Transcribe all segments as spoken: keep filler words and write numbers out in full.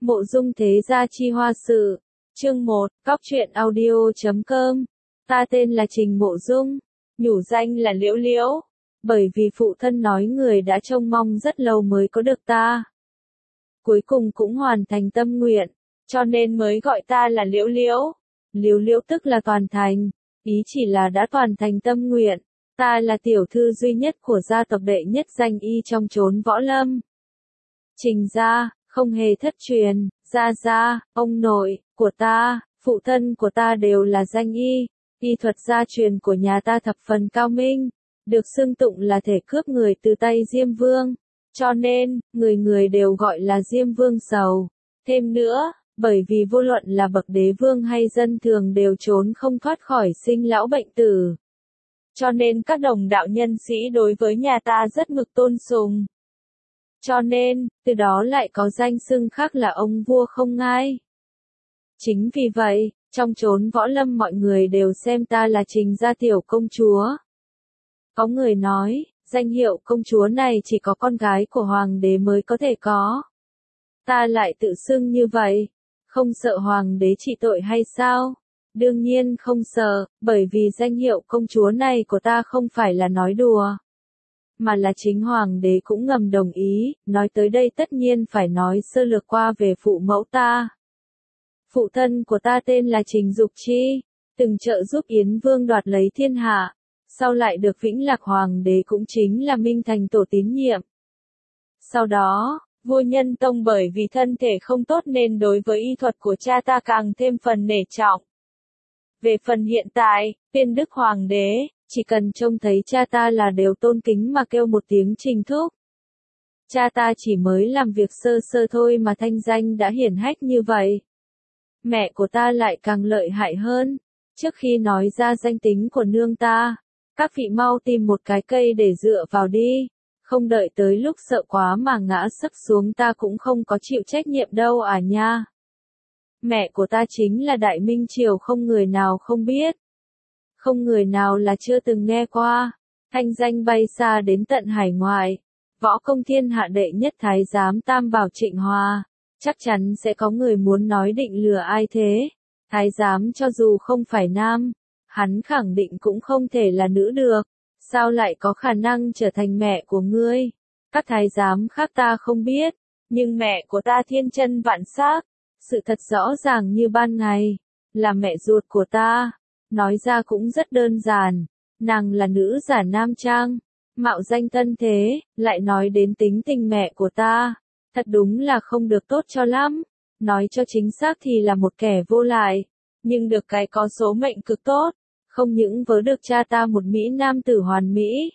Mộ Dung Thế Gia Chi Hoa Sự, chương một, cóc truyện audio chấm com. Ta tên là Trình Mộ Dung, nhủ danh là Liễu Liễu, bởi vì phụ thân nói người đã trông mong rất lâu mới có được ta. Cuối cùng cũng hoàn thành tâm nguyện, cho nên mới gọi ta là Liễu Liễu. Liễu Liễu tức là toàn thành, ý chỉ là đã toàn thành tâm nguyện. Ta là tiểu thư duy nhất của gia tộc đệ nhất danh y trong chốn võ lâm. Trình gia, không hề thất truyền, gia gia, ông nội của ta, phụ thân của ta đều là danh y. Y thuật gia truyền của nhà ta thập phần cao minh, được xưng tụng là thể cướp người từ tay Diêm Vương, cho nên, người người đều gọi là Diêm Vương Sầu. Thêm nữa, bởi vì vô luận là bậc đế vương hay dân thường đều trốn không thoát khỏi sinh lão bệnh tử. Cho nên các đồng đạo nhân sĩ đối với nhà ta rất mực tôn sùng. Cho nên, từ đó lại có danh xưng khác là ông vua không ngai. Chính vì vậy, trong chốn võ lâm mọi người đều xem ta là Trình gia tiểu công chúa. Có người nói, danh hiệu công chúa này chỉ có con gái của hoàng đế mới có thể có. Ta lại tự xưng như vậy, không sợ hoàng đế trị tội hay sao? Đương nhiên không sợ, bởi vì danh hiệu công chúa này của ta không phải là nói đùa. Mà là chính hoàng đế cũng ngầm đồng ý, nói tới đây tất nhiên phải nói sơ lược qua về phụ mẫu ta. Phụ thân của ta tên là Trình Dục Chi, từng trợ giúp Yến Vương đoạt lấy thiên hạ, sau lại được Vĩnh Lạc Hoàng đế cũng chính là Minh Thành Tổ tín nhiệm. Sau đó, vua Nhân Tông bởi vì thân thể không tốt nên đối với y thuật của cha ta càng thêm phần nể trọng. Về phần hiện tại, Viên Đức Hoàng đế, chỉ cần trông thấy cha ta là đều tôn kính mà kêu một tiếng Trình thúc. Cha ta chỉ mới làm việc sơ sơ thôi mà thanh danh đã hiển hách như vậy. Mẹ của ta lại càng lợi hại hơn. Trước khi nói ra danh tính của nương ta, các vị mau tìm một cái cây để dựa vào đi. Không đợi tới lúc sợ quá mà ngã sấp xuống ta cũng không có chịu trách nhiệm đâu à nha. Mẹ của ta chính là Đại Minh Triều không người nào không biết. Không người nào là chưa từng nghe qua. Thanh danh bay xa đến tận hải ngoại. Võ công thiên hạ đệ nhất thái giám Tam Bảo Trịnh Hòa. Chắc chắn sẽ có người muốn nói định lừa ai thế. Thái giám cho dù không phải nam, hắn khẳng định cũng không thể là nữ được. Sao lại có khả năng trở thành mẹ của ngươi? Các thái giám khác ta không biết, nhưng mẹ của ta thiên chân vạn sắc, sự thật rõ ràng như ban ngày, là mẹ ruột của ta. Nói ra cũng rất đơn giản, nàng là nữ giả nam trang, mạo danh tân thế, lại nói đến tính tình mẹ của ta, thật đúng là không được tốt cho lắm. Nói cho chính xác thì là một kẻ vô lại, nhưng được cái có số mệnh cực tốt. Không những vớ được cha ta một Mỹ nam tử hoàn mỹ.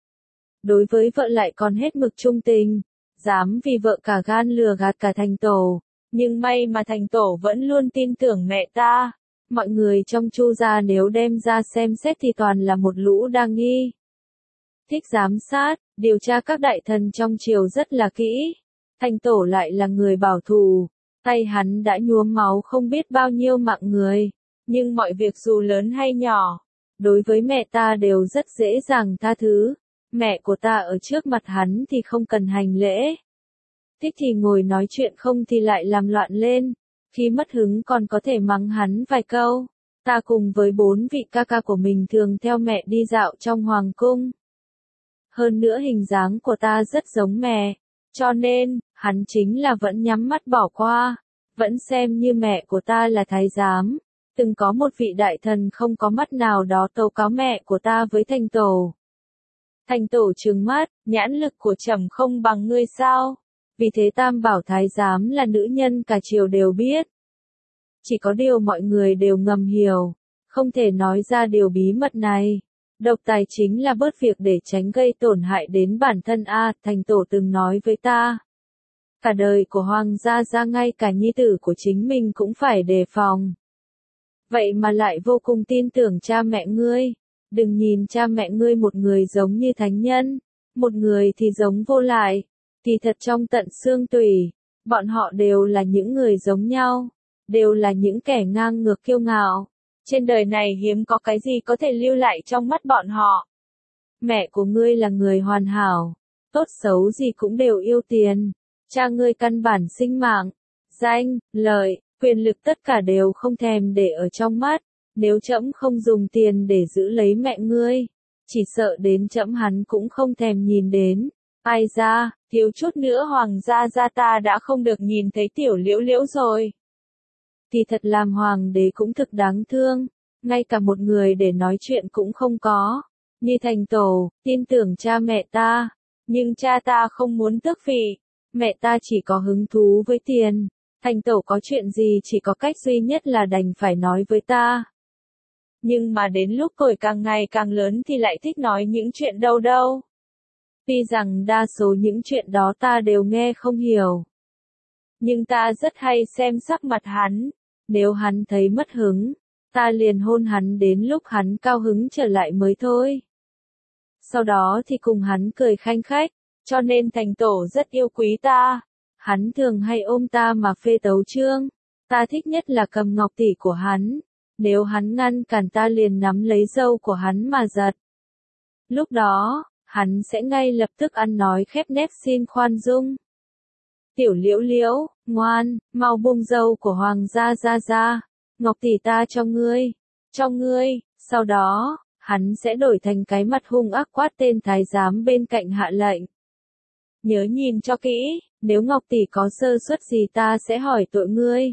Đối với vợ lại còn hết mực trung tình, dám vì vợ cả gan lừa gạt cả thành tổ. Nhưng may mà thành tổ vẫn luôn tin tưởng mẹ ta. Mọi người trong Chu gia nếu đem ra xem xét thì toàn là một lũ đa nghi. Thích giám sát, điều tra các đại thần trong triều rất là kỹ. Thành tổ lại là người bảo thủ, tay hắn đã nhuốm máu không biết bao nhiêu mạng người. Nhưng mọi việc dù lớn hay nhỏ, đối với mẹ ta đều rất dễ dàng tha thứ. Mẹ của ta ở trước mặt hắn thì không cần hành lễ. Thích thì ngồi nói chuyện không thì lại làm loạn lên. Khi mất hứng còn có thể mắng hắn vài câu. Ta cùng với bốn vị ca ca của mình thường theo mẹ đi dạo trong hoàng cung. Hơn nữa hình dáng của ta rất giống mẹ. Cho nên, hắn chính là vẫn nhắm mắt bỏ qua. Vẫn xem như mẹ của ta là thái giám. Từng có một vị đại thần không có mắt nào đó tố cáo mẹ của ta với thành tổ. Thành tổ trừng mắt, nhãn lực của trẫm không bằng ngươi sao? Vì thế Tam Bảo thái giám là nữ nhân cả triều đều biết. Chỉ có điều mọi người đều ngầm hiểu, không thể nói ra điều bí mật này. Độc tài chính là bớt việc để tránh gây tổn hại đến bản thân a, thành tổ từng nói với ta. Cả đời của hoàng gia ra ngay cả nhi tử của chính mình cũng phải đề phòng. Vậy mà lại vô cùng tin tưởng cha mẹ ngươi. Đừng nhìn cha mẹ ngươi một người giống như thánh nhân, một người thì giống vô lại. Thì thật trong tận xương tủy, bọn họ đều là những người giống nhau, đều là những kẻ ngang ngược kiêu ngạo. Trên đời này hiếm có cái gì có thể lưu lại trong mắt bọn họ. Mẹ của ngươi là người hoàn hảo, tốt xấu gì cũng đều yêu tiền. Cha ngươi căn bản sinh mạng, danh, lợi, quyền lực tất cả đều không thèm để ở trong mắt, nếu trẫm không dùng tiền để giữ lấy mẹ ngươi, chỉ sợ đến trẫm hắn cũng không thèm nhìn đến. Ai ra, thiếu chút nữa hoàng gia gia ta đã không được nhìn thấy tiểu liễu liễu rồi. Thì thật làm hoàng đế cũng thực đáng thương, ngay cả một người để nói chuyện cũng không có. Như thành tổ, tin tưởng cha mẹ ta, nhưng cha ta không muốn tước vị, mẹ ta chỉ có hứng thú với tiền, thành tổ có chuyện gì chỉ có cách duy nhất là đành phải nói với ta. Nhưng mà đến lúc tuổi càng ngày càng lớn thì lại thích nói những chuyện đâu đâu. Tuy rằng đa số những chuyện đó ta đều nghe không hiểu, nhưng ta rất hay xem sắc mặt hắn, nếu hắn thấy mất hứng, ta liền hôn hắn đến lúc hắn cao hứng trở lại mới thôi. Sau đó thì cùng hắn cười khanh khách, cho nên thành tổ rất yêu quý ta. Hắn thường hay ôm ta mà phê tấu chương, ta thích nhất là cầm ngọc tỷ của hắn, nếu hắn ngăn cản ta liền nắm lấy râu của hắn mà giật. Lúc đó, hắn sẽ ngay lập tức ăn nói khép nép xin khoan dung. Tiểu liễu liễu, ngoan, mau buông râu của hoàng gia ra ra, ngọc tỷ ta cho ngươi, cho ngươi, sau đó, hắn sẽ đổi thành cái mặt hung ác quát tên thái giám bên cạnh hạ lệnh. Nhớ nhìn cho kỹ, nếu ngọc tỷ có sơ suất gì ta sẽ hỏi tội ngươi.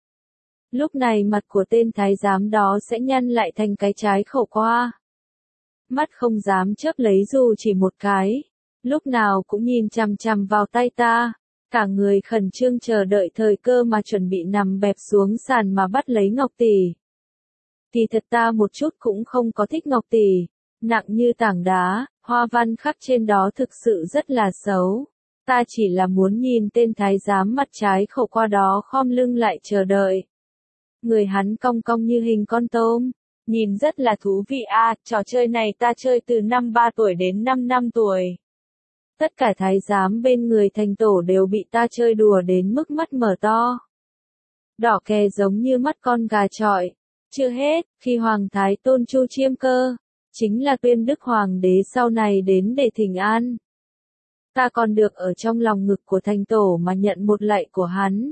Lúc này mặt của tên thái giám đó sẽ nhăn lại thành cái trái khẩu qua. Mắt không dám chớp lấy dù chỉ một cái, lúc nào cũng nhìn chằm chằm vào tay ta, cả người khẩn trương chờ đợi thời cơ mà chuẩn bị nằm bẹp xuống sàn mà bắt lấy ngọc tỷ. Thì thật ta một chút cũng không có thích ngọc tỷ, nặng như tảng đá, hoa văn khắc trên đó thực sự rất là xấu. Ta chỉ là muốn nhìn tên thái giám mặt trái khẩu qua đó khom lưng lại chờ đợi. Người hắn cong cong như hình con tôm, nhìn rất là thú vị à, trò chơi này ta chơi từ năm ba tuổi đến năm năm tuổi. Tất cả thái giám bên người thành tổ đều bị ta chơi đùa đến mức mắt mở to. Đỏ kè giống như mắt con gà chọi. Chưa hết, khi Hoàng Thái Tôn Chu Chiêm Cơ, chính là Tuyên Đức Hoàng đế sau này đến để thỉnh an. Ta còn được ở trong lòng ngực của thành tổ mà nhận một lạy của hắn.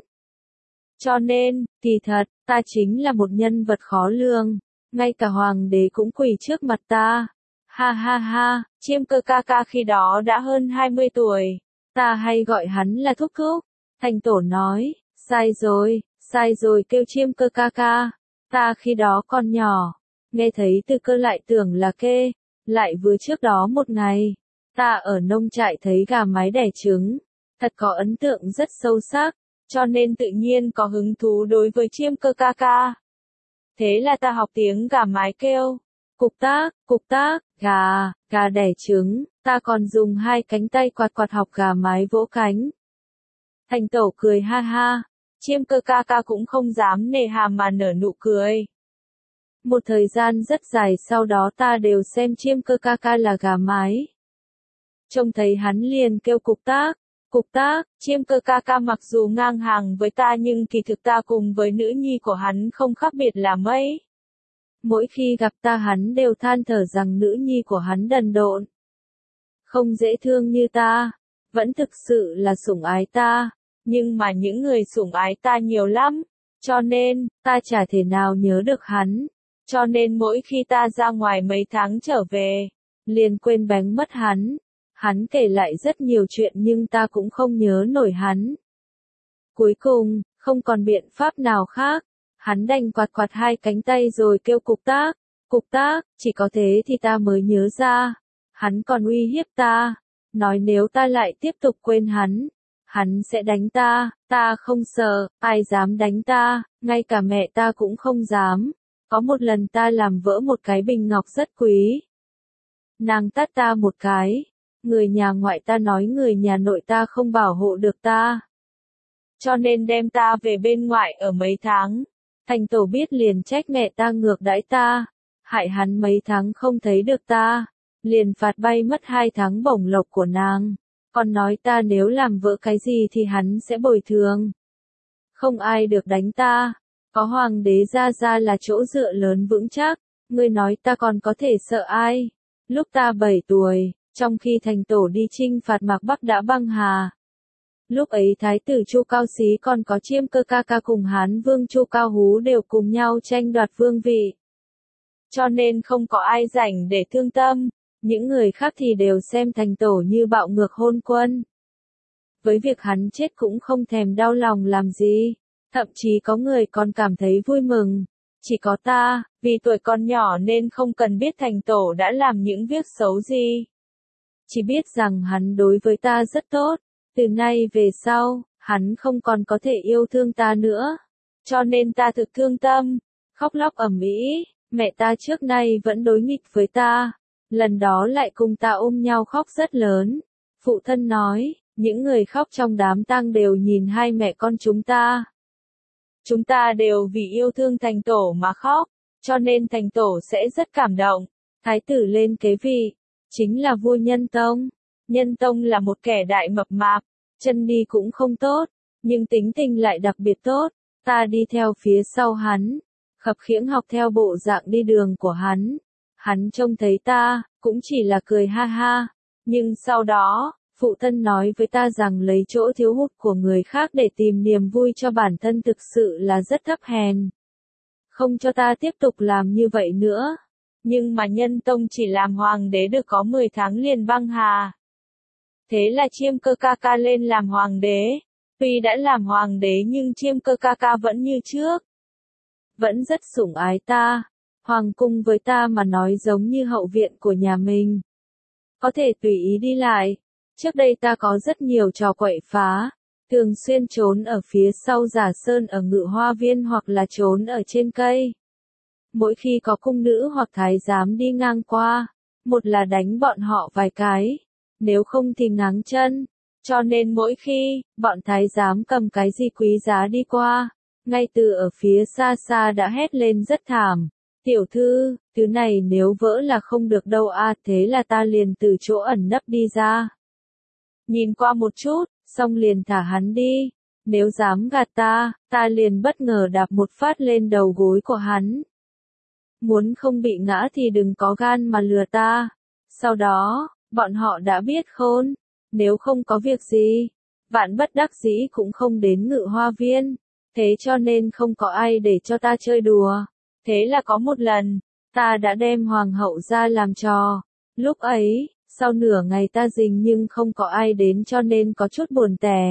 Cho nên, kỳ thật, ta chính là một nhân vật khó lường, ngay cả Hoàng đế cũng quỳ trước mặt ta. Ha ha ha, Chiêm Cơ ca ca khi đó đã hơn hai mươi tuổi, ta hay gọi hắn là thúc thúc. Thành tổ nói, sai rồi, sai rồi kêu Chiêm Cơ ca ca. Ta khi đó còn nhỏ, nghe thấy từ cơ lại tưởng là kê, lại vừa trước đó một ngày, ta ở nông trại thấy gà mái đẻ trứng, thật có ấn tượng rất sâu sắc, cho nên tự nhiên có hứng thú đối với Chiêm Cơ ca ca. Thế là ta học tiếng gà mái kêu, cục tác, cục tác, gà, gà đẻ trứng, ta còn dùng hai cánh tay quạt quạt học gà mái vỗ cánh. Thành tổ cười ha ha. Chiêm Cơ ca ca cũng không dám nề hà mà nở nụ cười. Một thời gian rất dài sau đó ta đều xem Chiêm Cơ ca ca là gà mái. Trông thấy hắn liền kêu cục tác, cục tác, Chiêm Cơ ca ca mặc dù ngang hàng với ta nhưng kỳ thực ta cùng với nữ nhi của hắn không khác biệt là mấy. Mỗi khi gặp ta hắn đều than thở rằng nữ nhi của hắn đần độn, không dễ thương như ta, vẫn thực sự là sủng ái ta. Nhưng mà những người sủng ái ta nhiều lắm, cho nên, ta chả thể nào nhớ được hắn. Cho nên mỗi khi ta ra ngoài mấy tháng trở về, liền quên bánh mất hắn. Hắn kể lại rất nhiều chuyện nhưng ta cũng không nhớ nổi hắn. Cuối cùng, không còn biện pháp nào khác, hắn đành quạt quạt hai cánh tay rồi kêu cục tác, cục tác, chỉ có thế thì ta mới nhớ ra. Hắn còn uy hiếp ta, nói nếu ta lại tiếp tục quên hắn, hắn sẽ đánh ta, ta không sợ, ai dám đánh ta, ngay cả mẹ ta cũng không dám. Có một lần ta làm vỡ một cái bình ngọc rất quý. Nàng tát ta một cái, người nhà ngoại ta nói người nhà nội ta không bảo hộ được ta. Cho nên đem ta về bên ngoại ở mấy tháng. Thành tổ biết liền trách mẹ ta ngược đãi ta, hại hắn mấy tháng không thấy được ta, liền phạt bay mất hai tháng bổng lộc của nàng. Còn nói ta nếu làm vỡ cái gì thì hắn sẽ bồi thường. Không ai được đánh ta, có hoàng đế gia gia là chỗ dựa lớn vững chắc, ngươi nói ta còn có thể sợ ai. Lúc ta bảy tuổi, trong khi thành tổ đi chinh phạt Mạc Bắc đã băng hà. Lúc ấy thái tử Chu Cao Xí còn có Chiêm Cơ ca ca cùng Hán vương Chu Cao Hú đều cùng nhau tranh đoạt vương vị. Cho nên không có ai rảnh để thương tâm, những người khác thì đều xem thành tổ như bạo ngược hôn quân. Với việc hắn chết cũng không thèm đau lòng làm gì, thậm chí có người còn cảm thấy vui mừng. Chỉ có ta, vì tuổi còn nhỏ nên không cần biết thành tổ đã làm những việc xấu gì. Chỉ biết rằng hắn đối với ta rất tốt, từ nay về sau, hắn không còn có thể yêu thương ta nữa. Cho nên ta thực thương tâm, khóc lóc ầm ĩ, mẹ ta trước nay vẫn đối nghịch với ta, lần đó lại cùng ta ôm nhau khóc rất lớn. Phụ thân nói, những người khóc trong đám tang đều nhìn hai mẹ con chúng ta. Chúng ta đều vì yêu thương thành tổ mà khóc, cho nên thành tổ sẽ rất cảm động. Thái tử lên kế vị, chính là vua Nhân Tông. Nhân Tông là một kẻ đại mập mạp, chân đi cũng không tốt, nhưng tính tình lại đặc biệt tốt. Ta đi theo phía sau hắn, khập khiễng học theo bộ dạng đi đường của hắn. Hắn trông thấy ta, cũng chỉ là cười ha ha. Nhưng sau đó, phụ thân nói với ta rằng lấy chỗ thiếu hụt của người khác để tìm niềm vui cho bản thân thực sự là rất thấp hèn. Không cho ta tiếp tục làm như vậy nữa. Nhưng mà Nhân Tông chỉ làm hoàng đế được có mười tháng liền băng hà. Thế là Chiêm Cơ ca ca lên làm hoàng đế. Tuy đã làm hoàng đế nhưng Chiêm Cơ ca ca vẫn như trước. Vẫn rất sủng ái ta. Hoàng cung với ta mà nói giống như hậu viện của nhà mình. Có thể tùy ý đi lại. Trước đây ta có rất nhiều trò quậy phá. Thường xuyên trốn ở phía sau Giả Sơn ở Ngự Hoa Viên hoặc là trốn ở trên cây. Mỗi khi có cung nữ hoặc thái giám đi ngang qua, một là đánh bọn họ vài cái, nếu không thì ngáng chân. Cho nên mỗi khi, bọn thái giám cầm cái gì quý giá đi qua, ngay từ ở phía xa xa đã hét lên rất thảm. Tiểu thư, thứ này nếu vỡ là không được đâu a, thế là ta liền từ chỗ ẩn nấp đi ra. Nhìn qua một chút, xong liền thả hắn đi. Nếu dám gạt ta, ta liền bất ngờ đạp một phát lên đầu gối của hắn. Muốn không bị ngã thì đừng có gan mà lừa ta. Sau đó, bọn họ đã biết khôn. Nếu không có việc gì, vạn bất đắc dĩ cũng không đến Ngự Hoa Viên. Thế cho nên không có ai để cho ta chơi đùa. Thế là có một lần, ta đã đem hoàng hậu ra làm trò. Lúc ấy, sau nửa ngày ta rình nhưng không có ai đến cho nên có chút buồn tẻ.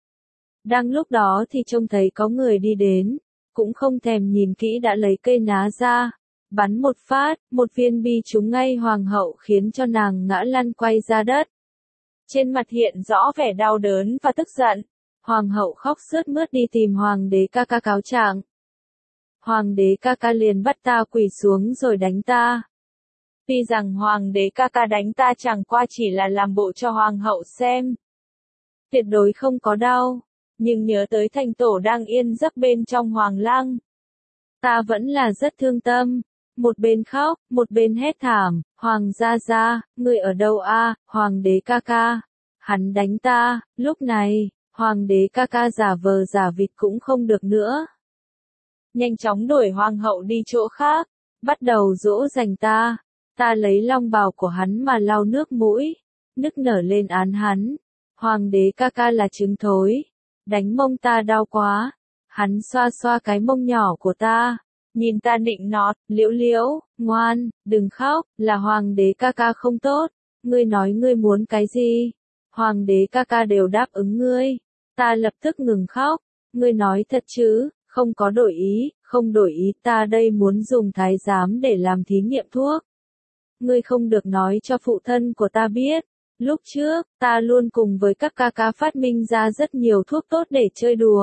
Đang lúc đó thì trông thấy có người đi đến, cũng không thèm nhìn kỹ đã lấy cây ná ra, bắn một phát, một viên bi trúng ngay hoàng hậu khiến cho nàng ngã lăn quay ra đất. Trên mặt hiện rõ vẻ đau đớn và tức giận, hoàng hậu khóc sướt mướt đi tìm hoàng đế ca ca cáo trạng. Hoàng đế ca ca liền bắt ta quỳ xuống rồi đánh ta. Tuy rằng hoàng đế ca ca đánh ta chẳng qua chỉ là làm bộ cho hoàng hậu xem. Tuyệt đối không có đau, nhưng nhớ tới thành tổ đang yên giấc bên trong hoàng lăng. Ta vẫn là rất thương tâm, một bên khóc, một bên hét thảm, hoàng gia gia, người ở đâu a, hoàng đế ca ca, hắn đánh ta. Lúc này, hoàng đế ca ca giả vờ giả vịt cũng không được nữa. Nhanh chóng đuổi hoàng hậu đi chỗ khác, bắt đầu dỗ dành ta. Ta lấy long bào của hắn mà lau nước mũi, nức nở lên án hắn. Hoàng đế ca ca là trứng thối, đánh mông ta đau quá. Hắn xoa xoa cái mông nhỏ của ta, nhìn ta nịnh nọt, liễu liễu, ngoan, đừng khóc, là hoàng đế ca ca không tốt. Ngươi nói ngươi muốn cái gì? Hoàng đế ca ca đều đáp ứng ngươi. Ta lập tức ngừng khóc. Ngươi nói thật chứ, không có đổi ý, không đổi ý, ta đây muốn dùng thái giám để làm thí nghiệm thuốc. Ngươi không được nói cho phụ thân của ta biết. Lúc trước, ta luôn cùng với các ca ca phát minh ra rất nhiều thuốc tốt để chơi đùa.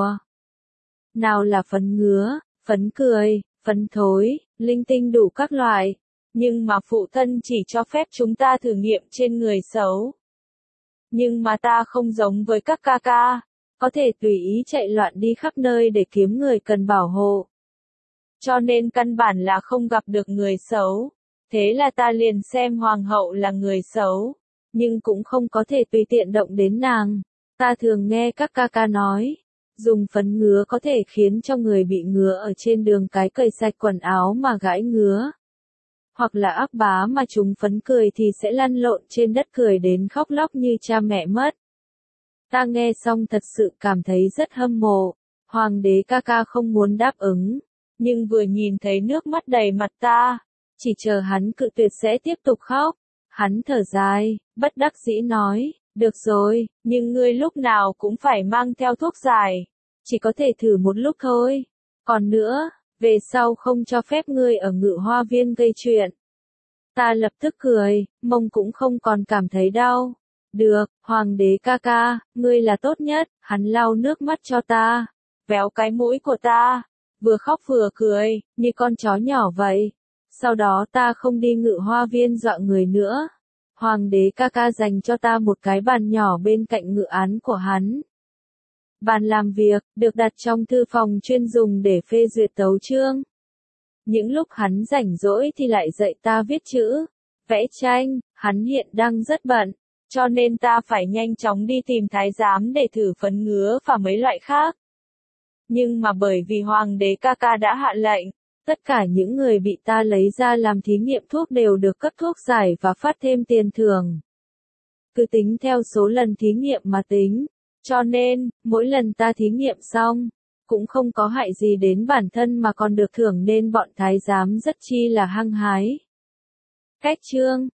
Nào là phấn ngứa, phấn cười, phấn thối, linh tinh đủ các loại. Nhưng mà phụ thân chỉ cho phép chúng ta thử nghiệm trên người xấu. Nhưng mà ta không giống với các ca ca, có thể tùy ý chạy loạn đi khắp nơi để kiếm người cần bảo hộ. Cho nên căn bản là không gặp được người xấu. Thế là ta liền xem hoàng hậu là người xấu, nhưng cũng không có thể tùy tiện động đến nàng. Ta thường nghe các ca ca nói, dùng phấn ngứa có thể khiến cho người bị ngứa ở trên đường cái cởi sạch quần áo mà gãi ngứa. Hoặc là ác bá mà chúng phấn cười thì sẽ lăn lộn trên đất cười đến khóc lóc như cha mẹ mất. Ta nghe xong thật sự cảm thấy rất hâm mộ. Hoàng đế ca ca không muốn đáp ứng, nhưng vừa nhìn thấy nước mắt đầy mặt ta, chỉ chờ hắn cự tuyệt sẽ tiếp tục khóc. Hắn thở dài, bất đắc dĩ nói, được rồi, nhưng ngươi lúc nào cũng phải mang theo thuốc giải, chỉ có thể thử một lúc thôi. Còn nữa, về sau không cho phép ngươi ở Ngự Hoa Viên gây chuyện. Ta lập tức cười, mông cũng không còn cảm thấy đau. Được, hoàng đế ca ca, ngươi là tốt nhất. Hắn lau nước mắt cho ta, véo cái mũi của ta, vừa khóc vừa cười, như con chó nhỏ vậy. Sau đó ta không đi Ngự Hoa Viên dọa người nữa. Hoàng đế ca ca dành cho ta một cái bàn nhỏ bên cạnh ngự án của hắn. Bàn làm việc, được đặt trong thư phòng chuyên dùng để phê duyệt tấu chương. Những lúc hắn rảnh rỗi thì lại dạy ta viết chữ, vẽ tranh. Hắn hiện đang rất bận, cho nên ta phải nhanh chóng đi tìm thái giám để thử phấn ngứa và mấy loại khác. Nhưng mà bởi vì hoàng đế ca ca đã hạ lệnh, tất cả những người bị ta lấy ra làm thí nghiệm thuốc đều được cấp thuốc giải và phát thêm tiền thưởng. Cứ tính theo số lần thí nghiệm mà tính, cho nên, mỗi lần ta thí nghiệm xong, cũng không có hại gì đến bản thân mà còn được thưởng nên bọn thái giám rất chi là hăng hái. Cách chương